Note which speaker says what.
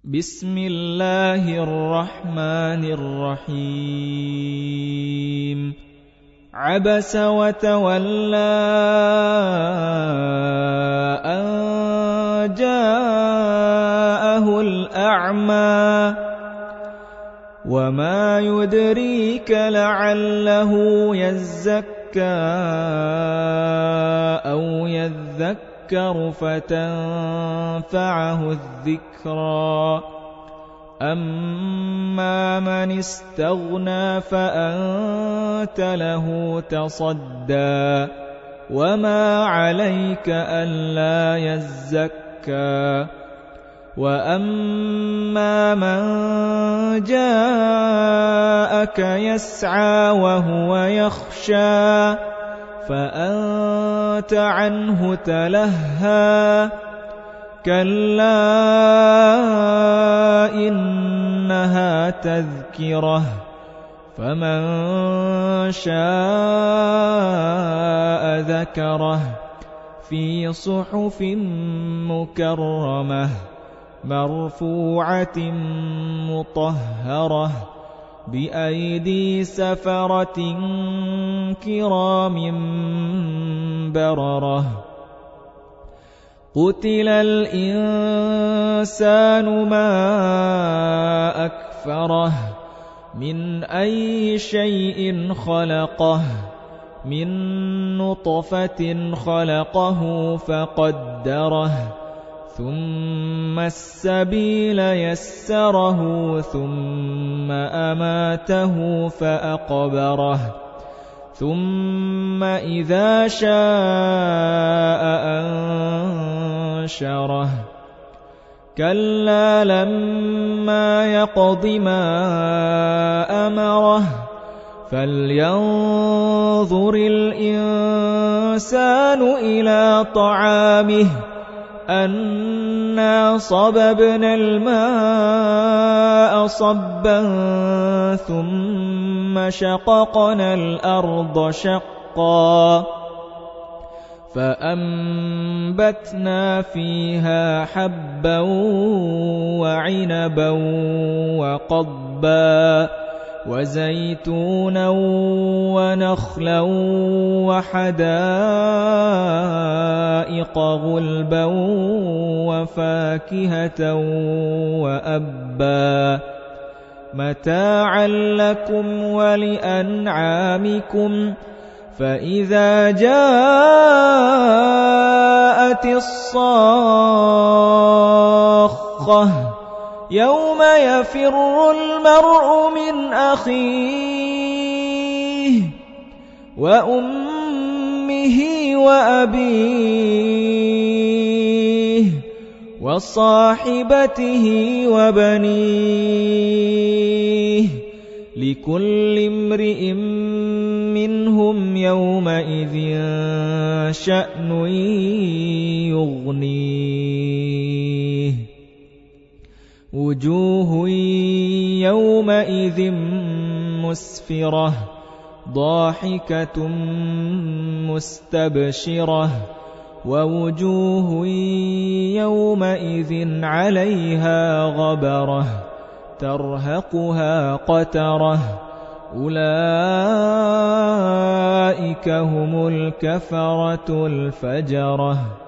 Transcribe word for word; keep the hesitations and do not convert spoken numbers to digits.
Speaker 1: بسم الله الرحمن الرحيم عبس وتولى أن جاءه الأعمى وما يدريك لعله يزكى أو يذكر فتنفعه الذكرى أما من استغنى فأنت له تصدى وما عليك ألا يزكى وأما من جاءك يسعى وهو يخشى فأنت عنه تلهى كلا إنها تذكرة فمن شاء ذكره في صحف مكرمة مرفوعة مطهرة بأيدي سفرة كرام بررة قتل الإنسان ما أكفره من أي شيء خلقه من نطفة خلقه فقدره ثم السبيل يسره ثم أماته فأقبره ثم إذا شاء أنشره كلا لما يقض ما أمره فلينظر الإنسان إلى طعامه أنا صببنا الماء صبا ثم شققنا الأرض شقا فأنبتنا فيها حبا وعنبا وقضبا وزيتونا ونخلا وحدائق غلبا وفاكهة وأبا متاعا لكم ولأنعامكم فإذا جاءت الصاخة يوم يفر المرء من أخيه وأمه وأبيه وصاحبته وبنيه لكل امرئ منهم يومئذ شأن يغنيه وجوه يومئذ مسفرة ضاحكة مستبشرة ووجوه يومئذ عليها غبرة ترهقها قترة أولئك هم الكفرة الفجرة.